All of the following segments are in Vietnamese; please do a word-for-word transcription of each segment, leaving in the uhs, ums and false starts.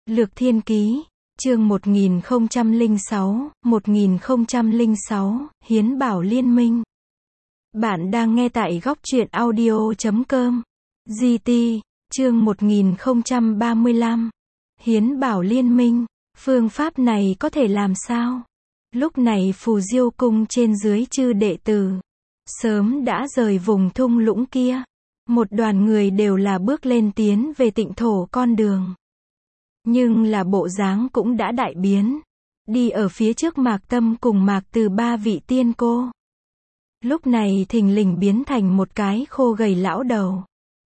Lược Thiên Ký, chương một nghìn không trăm lẻ sáu, một nghìn không trăm lẻ sáu, Hiến Bảo Liên Minh. Bạn đang nghe tại góc truyện audio chấm com. giê tê, chương một nghìn không trăm ba mươi lăm. Hiến Bảo Liên Minh, phương pháp này có thể làm sao? Lúc này Phù Diêu cung trên dưới chư đệ tử sớm đã rời vùng thung lũng kia. Một đoàn người đều là bước lên tiến về tịnh thổ con đường. Nhưng là bộ dáng cũng đã đại biến. Đi ở phía trước Mạc Tâm cùng Mạc Từ ba vị tiên cô. Lúc này thình lình biến thành một cái khô gầy lão đầu.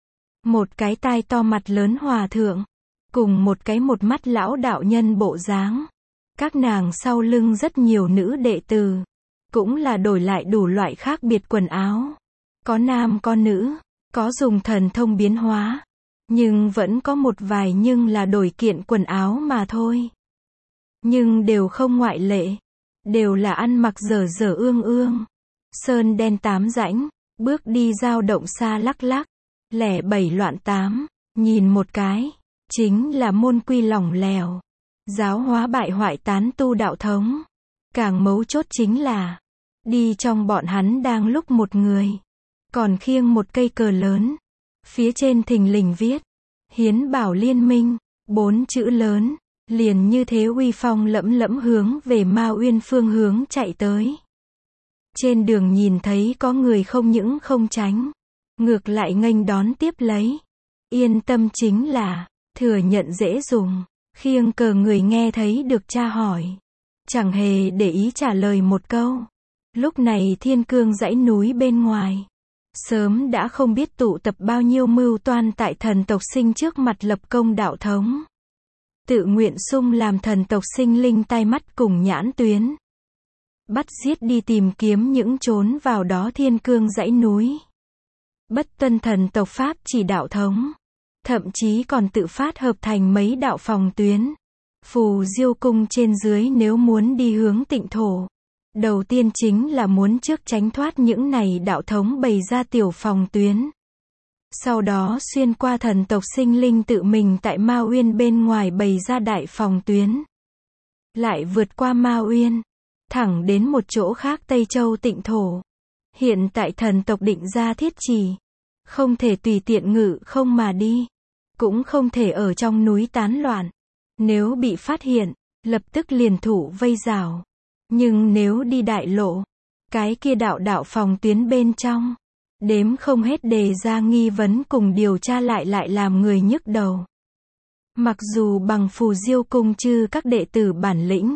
Một cái tai to mặt lớn hòa thượng. Cùng một cái một mắt lão đạo nhân bộ dáng. Các nàng sau lưng rất nhiều nữ đệ tử. Cũng là đổi lại đủ loại khác biệt quần áo. Có nam có nữ. Có dùng thần thông biến hóa. Nhưng vẫn có một vài nhưng là đổi kiện quần áo mà thôi. Nhưng đều không ngoại lệ. Đều là ăn mặc dở dở ương ương. Sơn đen tám rãnh. Bước đi dao động xa lắc lắc. Lẻ bảy loạn tám. Nhìn một cái. Chính là môn quy lỏng lẻo. Giáo hóa bại hoại tán tu đạo thống. Càng mấu chốt chính là. Đi trong bọn hắn đang lúc một người. Còn khiêng một cây cờ lớn. Phía trên thình lình viết. Hiến Bảo Liên Minh. Bốn chữ lớn. Liền như thế uy phong lẫm lẫm hướng về Ma Uyên phương hướng chạy tới. Trên đường nhìn thấy có người không những không tránh. Ngược lại nghênh đón tiếp lấy. Yên tâm chính là. Thừa nhận dễ dùng. Khiêng cờ người nghe thấy được tra hỏi. Chẳng hề để ý trả lời một câu. Lúc này thiên cương dãy núi bên ngoài. Sớm đã không biết tụ tập bao nhiêu mưu toan tại thần tộc sinh trước mặt lập công đạo thống. Tự nguyện sung làm thần tộc sinh linh tai mắt cùng nhãn tuyến. Bắt giết đi tìm kiếm những trốn vào đó thiên cương dãy núi. Bất tuân thần tộc pháp chỉ đạo thống. Thậm chí còn tự phát hợp thành mấy đạo phòng tuyến. Phù Diêu cung trên dưới nếu muốn đi hướng tịnh thổ. Đầu tiên chính là muốn trước tránh thoát những này đạo thống bày ra tiểu phòng tuyến. Sau đó xuyên qua thần tộc sinh linh tự mình tại Ma Uyên bên ngoài bày ra đại phòng tuyến. Lại vượt qua Ma Uyên. Thẳng đến một chỗ khác Tây Châu tịnh thổ. Hiện tại thần tộc định ra thiết chỉ. Không thể tùy tiện ngự không mà đi. Cũng không thể ở trong núi tán loạn. Nếu bị phát hiện, lập tức liền thủ vây rào. Nhưng nếu đi đại lộ, cái kia đạo đạo phòng tuyến bên trong, đếm không hết đề ra nghi vấn cùng điều tra lại lại làm người nhức đầu. Mặc dù bằng Phù Diêu cung chư các đệ tử bản lĩnh,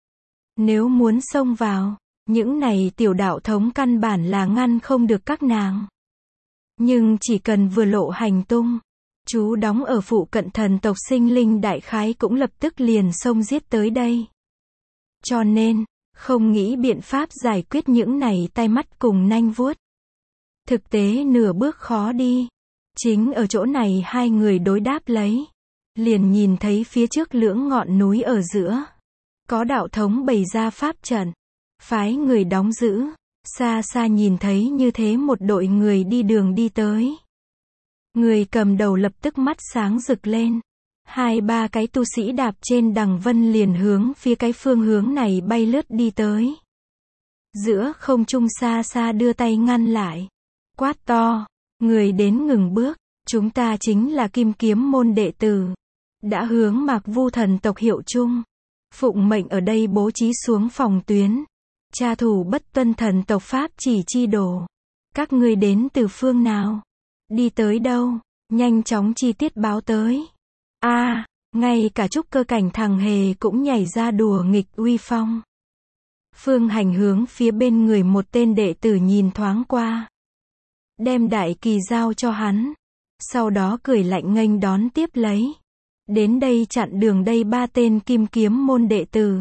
nếu muốn xông vào, những này tiểu đạo thống căn bản là ngăn không được các nàng. Nhưng chỉ cần vừa lộ hành tung, chú đóng ở phụ cận thần tộc sinh linh đại khái cũng lập tức liền xông giết tới đây. Cho nên, không nghĩ biện pháp giải quyết những này tai mắt cùng nanh vuốt. Thực tế nửa bước khó đi. Chính ở chỗ này hai người đối đáp lấy. Liền nhìn thấy phía trước lưỡng ngọn núi ở giữa. Có đạo thống bày ra pháp trận. Phái người đóng giữ. Xa xa nhìn thấy như thế một đội người đi đường đi tới. Người cầm đầu lập tức mắt sáng rực lên. Hai ba cái tu sĩ đạp trên đằng vân liền hướng phía cái phương hướng này bay lướt đi tới. Giữa không trung xa xa đưa tay ngăn lại. Quát to. Người đến ngừng bước. Chúng ta chính là Kim Kiếm môn đệ tử. Đã hướng Mạc Vu thần tộc hiệu chung. Phụng mệnh ở đây bố trí xuống phòng tuyến. Tra thủ bất tuân thần tộc pháp chỉ chi đồ. Các ngươi đến từ phương nào? Đi tới đâu? Nhanh chóng chi tiết báo tới. A, à, ngay cả trúc cơ cảnh thằng hề cũng nhảy ra đùa nghịch uy phong. Phương Hành hướng phía bên người một tên đệ tử nhìn thoáng qua. Đem đại kỳ giao cho hắn. Sau đó cười lạnh nghênh đón tiếp lấy. Đến đây chặn đường đây ba tên Kim Kiếm môn đệ tử.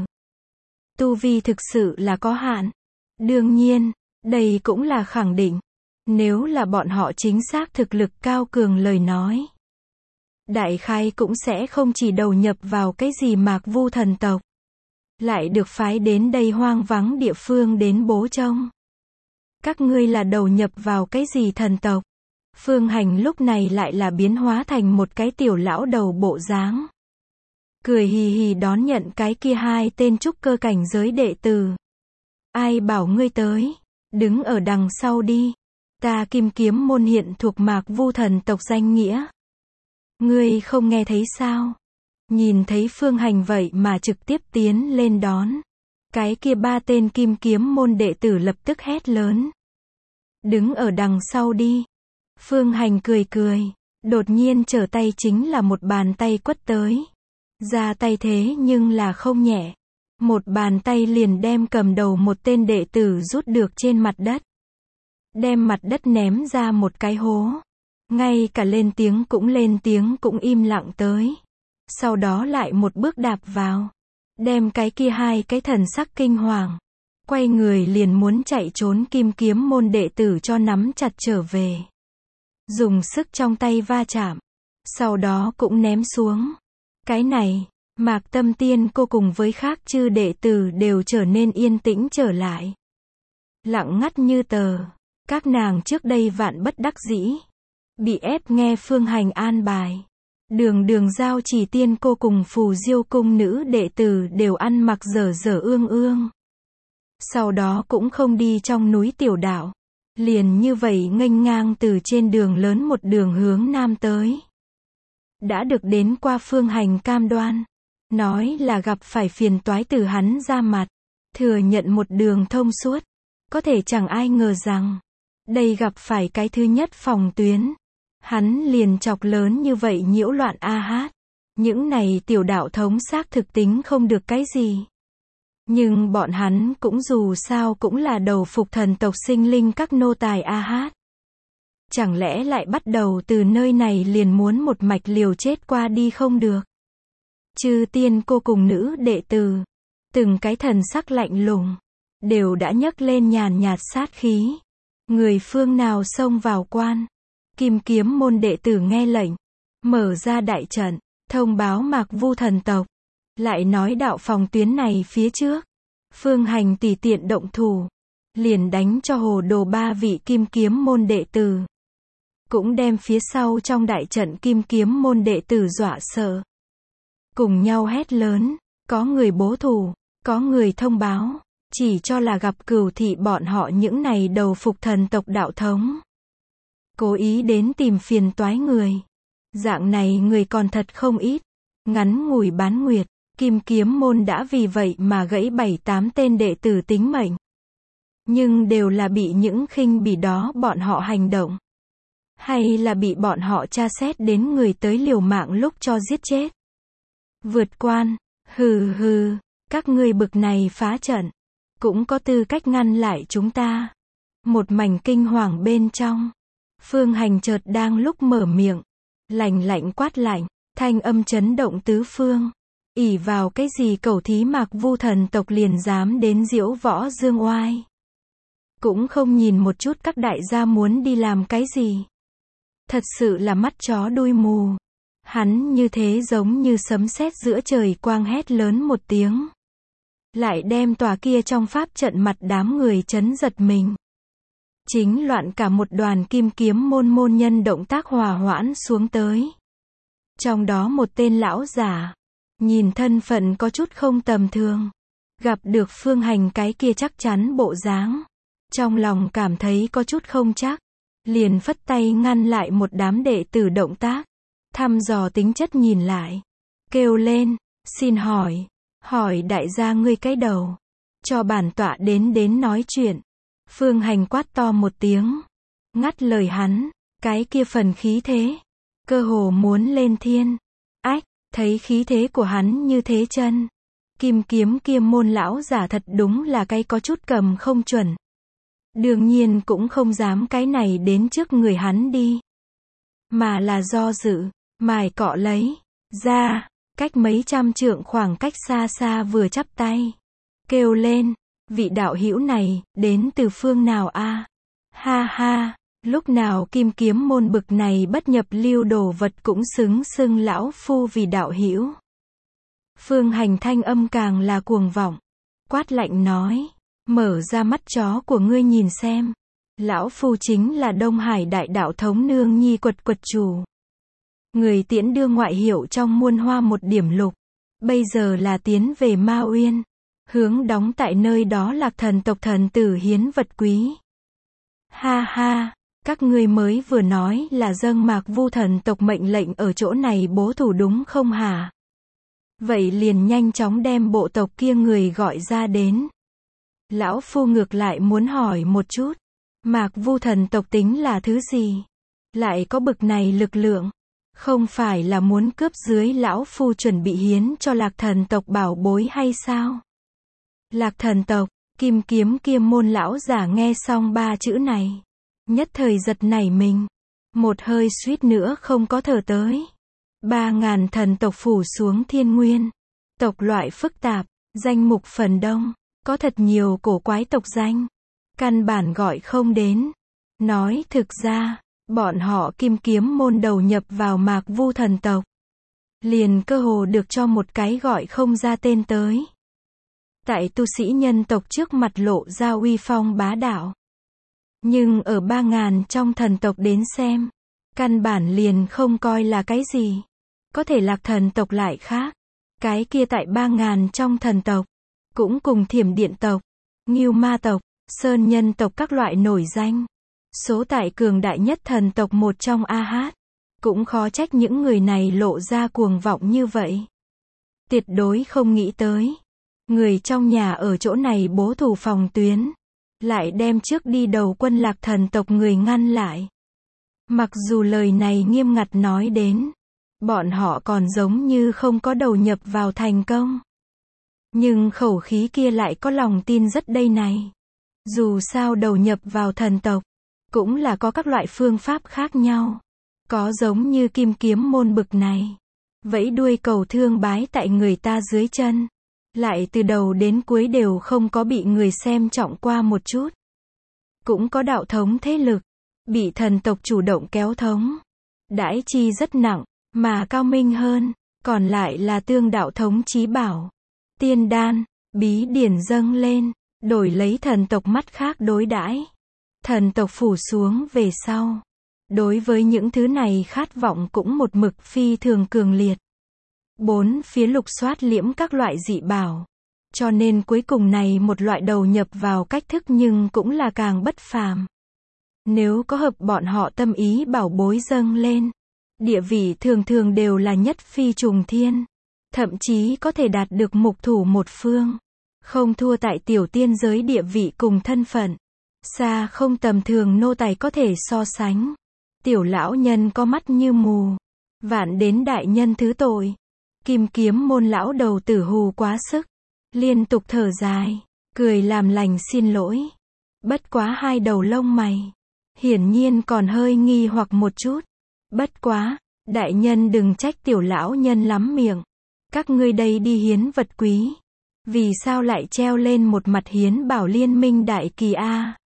Tu vi thực sự là có hạn. Đương nhiên, đây cũng là khẳng định. Nếu là bọn họ chính xác thực lực cao cường lời nói. Đại khai cũng sẽ không chỉ đầu nhập vào cái gì Mạc Vu thần tộc. Lại được phái đến đây hoang vắng địa phương đến bố trông. Các ngươi là đầu nhập vào cái gì thần tộc? Phương Hành lúc này lại là biến hóa thành một cái tiểu lão đầu bộ dáng. cười hì hì đón nhận cái kia hai tên trúc cơ cảnh giới đệ tử. Ai bảo ngươi tới, đứng ở đằng sau đi. Ta Kim Kiếm môn hiện thuộc Mạc Vu thần tộc danh nghĩa. Ngươi không nghe thấy sao? Nhìn thấy Phương Hành vậy mà trực tiếp tiến lên đón. Cái kia ba tên Kim Kiếm môn đệ tử lập tức hét lớn. Đứng ở đằng sau đi. Phương Hành cười cười. Đột nhiên trở tay chính là một bàn tay quất tới. Ra tay thế nhưng là không nhẹ. Một bàn tay liền đem cầm đầu một tên đệ tử rút được trên mặt đất. Đem mặt đất ném ra một cái hố. Ngay cả lên tiếng cũng lên tiếng cũng im lặng tới. Sau đó lại một bước đạp vào. Đem cái kia hai cái thần sắc kinh hoàng. Quay người liền muốn chạy trốn Kim Kiếm môn đệ tử cho nắm chặt trở về. Dùng sức trong tay va chạm. Sau đó cũng ném xuống. Cái này, Mạc Tâm Tiên cô cùng với khác chư đệ tử đều trở nên yên tĩnh trở lại. Lặng ngắt như tờ. Các nàng trước đây vạn bất đắc dĩ. Bị ép nghe Phương Hành an bài. Đường đường giao chỉ tiên cô cùng Phù Diêu cung nữ đệ tử đều ăn mặc dở dở ương ương. Sau đó cũng không đi trong núi tiểu đạo. Liền như vậy nghênh ngang từ trên đường lớn một đường hướng nam tới. Đã được đến qua Phương Hành cam đoan. Nói là gặp phải phiền toái từ hắn ra mặt. Thừa nhận một đường thông suốt. Có thể chẳng ai ngờ rằng. Đây gặp phải cái thứ nhất phòng tuyến. Hắn liền chọc lớn như vậy nhiễu loạn a hát. Những này tiểu đạo thống xác thực tính không được cái gì. Nhưng bọn hắn cũng dù sao cũng là đầu phục thần tộc sinh linh các nô tài a hát. Chẳng lẽ lại bắt đầu từ nơi này liền muốn một mạch liều chết qua đi không được. Chư tiên cô cùng nữ đệ tử. Từng cái thần sắc lạnh lùng. Đều đã nhấc lên nhàn nhạt sát khí. Người phương nào xông vào quan. Kim Kiếm môn đệ tử nghe lệnh. Mở ra đại trận. Thông báo Mạc Vu thần tộc. Lại nói đạo phòng tuyến này phía trước. Phương Hành tùy tiện động thủ. Liền đánh cho hồ đồ ba vị Kim Kiếm môn đệ tử. Cũng đem phía sau trong đại trận Kim Kiếm môn đệ tử dọa sợ. Cùng nhau hét lớn. Có người bố thù. Có người thông báo. Chỉ cho là gặp cửu thị bọn họ những này đầu phục thần tộc đạo thống. Cố ý đến tìm phiền toái người. Dạng này người còn thật không ít. Ngắn ngủi bán nguyệt. Kim Kiếm môn đã vì vậy mà gãy bảy tám tên đệ tử tính mệnh. Nhưng đều là bị những khinh bỉ đó bọn họ hành động. Hay là bị bọn họ tra xét đến người tới liều mạng lúc cho giết chết. Vượt quan. Hừ hừ. Các ngươi bực này phá trận. Cũng có tư cách ngăn lại chúng ta. Một mảnh kinh hoàng bên trong. Phương Hành chợt đang lúc mở miệng. Lạnh lạnh quát lạnh. Thanh âm chấn động tứ phương. Ỷ vào cái gì cẩu thí Mạc Vu thần tộc liền dám đến diễu võ dương oai. Cũng không nhìn một chút các đại gia muốn đi làm cái gì. Thật sự là mắt chó đuôi mù. Hắn như thế giống như sấm sét giữa trời quang hét lớn một tiếng. Lại đem tòa kia trong pháp trận mặt đám người chấn giật mình. Chính loạn cả một đoàn Kim Kiếm môn môn nhân động tác hòa hoãn xuống tới. Trong đó một tên lão giả. Nhìn thân phận có chút không tầm thường. Gặp được Phương Hành cái kia chắc chắn bộ dáng. Trong lòng cảm thấy có chút không chắc. Liền phất tay ngăn lại một đám đệ tử động tác. Thăm dò tính chất nhìn lại. Kêu lên. Xin hỏi. Hỏi đại gia ngươi cái đầu. Cho bản tọa đến đến nói chuyện. Phương Hành quát to một tiếng. Ngắt lời hắn. Cái kia phần khí thế. Cơ hồ muốn lên thiên. Ách. Thấy khí thế của hắn như thế chân. Kim Kiếm kia môn lão giả thật đúng là cái có chút cầm không chuẩn. Đương nhiên cũng không dám cái này đến trước người hắn đi. Mà là do dự. Mài cọ lấy. Ra. Cách mấy trăm trượng khoảng cách xa xa vừa chắp tay. Kêu lên. Vị đạo hữu này. Đến từ phương nào a? Ha ha. Lúc nào Kim Kiếm môn bực này bất nhập lưu đồ vật cũng xứng xưng lão phu vì đạo hữu. Phương Hành thanh âm càng là cuồng vọng. Quát lạnh nói. Mở ra mắt chó của ngươi nhìn xem. Lão phu chính là Đông Hải đại đạo thống nương nhi quật quật chủ. Người tiễn đưa ngoại hiệu trong muôn hoa một điểm lục. Bây giờ là tiến về Ma Uyên. Hướng đóng tại nơi đó Lạc thần tộc thần tử hiến vật quý. Ha ha, các ngươi mới vừa nói là dâng Mạc Vu thần tộc mệnh lệnh ở chỗ này bố thủ đúng không hả? Vậy liền nhanh chóng đem bộ tộc kia người gọi ra đến. Lão Phu ngược lại muốn hỏi một chút. Mạc Vu thần tộc tính là thứ gì? Lại có bực này lực lượng? Không phải là muốn cướp dưới Lão Phu chuẩn bị hiến cho Lạc thần tộc bảo bối hay sao? Lạc thần tộc, kim kiếm kia môn lão giả nghe xong ba chữ này. Nhất thời giật nảy mình. Một hơi suýt nữa không có thở tới. Ba ngàn thần tộc phủ xuống thiên nguyên. Tộc loại phức tạp, danh mục phần đông. Có thật nhiều cổ quái tộc danh. Căn bản gọi không đến. Nói thực ra, bọn họ kim kiếm môn đầu nhập vào Mạc Vu thần tộc. Liền cơ hồ được cho một cái gọi không ra tên tới. Tại tu sĩ nhân tộc trước mặt lộ ra uy phong bá đạo. Nhưng ở ba ngàn trong thần tộc đến xem, căn bản liền không coi là cái gì. Có thể Lạc thần tộc lại khác. Cái kia tại ba ngàn trong thần tộc, cũng cùng Thiểm Điện tộc, Ngưu Ma tộc, Sơn Nhân tộc các loại nổi danh. Số tại cường đại nhất thần tộc một trong A Hát. Cũng khó trách những người này lộ ra cuồng vọng như vậy. Tuyệt đối không nghĩ tới. Người trong nhà ở chỗ này bố thủ phòng tuyến. Lại đem trước đi đầu quân Lạc thần tộc người ngăn lại. Mặc dù lời này nghiêm ngặt nói đến. Bọn họ còn giống như không có đầu nhập vào thành công. Nhưng khẩu khí kia lại có lòng tin rất đây này. Dù sao đầu nhập vào thần tộc. Cũng là có các loại phương pháp khác nhau. Có giống như kim kiếm môn bực này. Vẫy đuôi cầu thương bái tại người ta dưới chân. Lại từ đầu đến cuối đều không có bị người xem trọng qua một chút. Cũng có đạo thống thế lực. Bị thần tộc chủ động kéo thống. Đãi chi rất nặng. Mà cao minh hơn. Còn lại là tương đạo thống chí bảo. Tiên đan. Bí điển dâng lên. Đổi lấy thần tộc mắt khác đối đãi. Thần tộc phủ xuống về sau. Đối với những thứ này khát vọng cũng một mực phi thường cường liệt. Bốn phía lục soát liễm các loại dị bảo. Cho nên cuối cùng này một loại đầu nhập vào cách thức nhưng cũng là càng bất phàm. Nếu có hợp bọn họ tâm ý bảo bối dâng lên. Địa vị thường thường đều là nhất phi trùng thiên. Thậm chí có thể đạt được mục thủ một phương. Không thua tại tiểu tiên giới địa vị cùng thân phận. Xa không tầm thường nô tài có thể so sánh. Tiểu lão nhân có mắt như mù. Vạn đến đại nhân thứ tội. Kim kiếm môn lão đầu tử hù quá sức. Liên tục thở dài. Cười làm lành xin lỗi. Bất quá hai đầu lông mày. Hiển nhiên còn hơi nghi hoặc một chút. Bất quá, đại nhân đừng trách tiểu lão nhân lắm miệng. Các ngươi đây đi hiến vật quý. Vì sao lại treo lên một mặt hiến bảo liên minh đại kỳ a?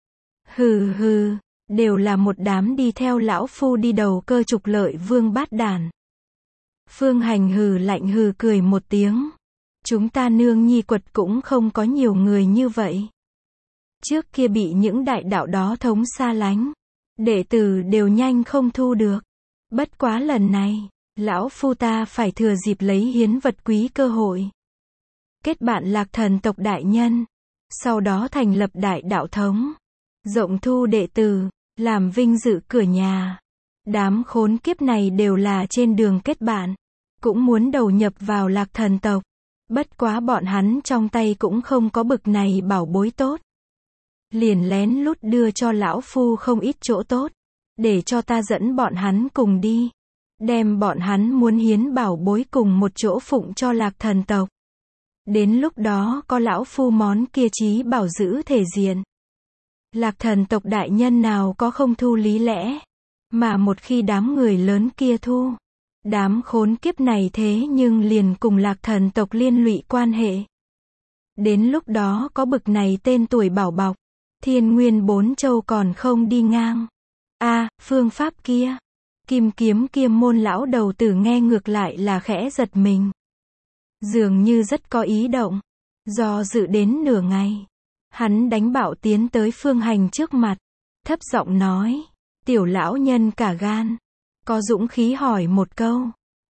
Hừ hừ, đều là một đám đi theo lão phu đi đầu cơ trục lợi vương bát đàn. Phương Hành hừ lạnh hừ cười một tiếng. Chúng ta nương nhi quật cũng không có nhiều người như vậy. Trước kia bị những đại đạo đó thống xa lánh. Đệ tử đều nhanh không thu được. Bất quá lần này, lão phu ta phải thừa dịp lấy hiến vật quý cơ hội. Kết bạn Lạc thần tộc đại nhân. Sau đó thành lập đại đạo thống. Rộng thu đệ tử, làm vinh dự cửa nhà. Đám khốn kiếp này đều là trên đường kết bạn. Cũng muốn đầu nhập vào Lạc thần tộc. Bất quá bọn hắn trong tay cũng không có bực này bảo bối tốt. Liền lén lút đưa cho lão phu không ít chỗ tốt. Để cho ta dẫn bọn hắn cùng đi. Đem bọn hắn muốn hiến bảo bối cùng một chỗ phụng cho Lạc thần tộc. Đến lúc đó có lão phu món kia chí bảo giữ thể diện. Lạc thần tộc đại nhân nào có không thu lý lẽ. Mà một khi đám người lớn kia thu. Đám khốn kiếp này thế nhưng liền cùng Lạc thần tộc liên lụy quan hệ. Đến lúc đó có bực này tên tuổi bảo bọc. Thiên nguyên bốn châu còn không đi ngang. A, à, phương pháp kia. Kim kiếm kia môn lão đầu tử nghe ngược lại là khẽ giật mình. Dường như rất có ý động. Do dự đến nửa ngày. Hắn đánh bạo tiến tới Phương Hành trước mặt. Thấp giọng nói. Tiểu lão nhân cả gan. Có dũng khí hỏi một câu.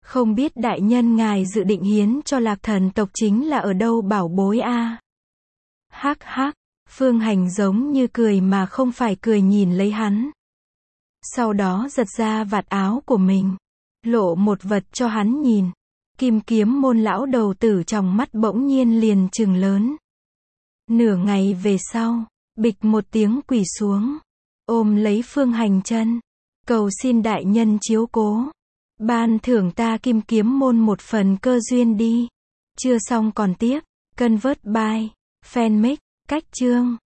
Không biết đại nhân ngài dự định hiến cho Lạc Thần tộc chính là ở đâu bảo bối a? Hắc hắc, Phương Hành giống như cười mà không phải cười nhìn lấy hắn. Sau đó giật ra vạt áo của mình, lộ một vật cho hắn nhìn. Kim Kiếm Môn lão đầu tử trong mắt bỗng nhiên liền trừng lớn. Nửa ngày về sau, bịch một tiếng quỳ xuống, ôm lấy Phương Hành chân, cầu xin đại nhân chiếu cố, ban thưởng ta Kim Kiếm Môn một phần cơ duyên đi. Chưa xong còn tiếp, Convert by Fanmade, cách chương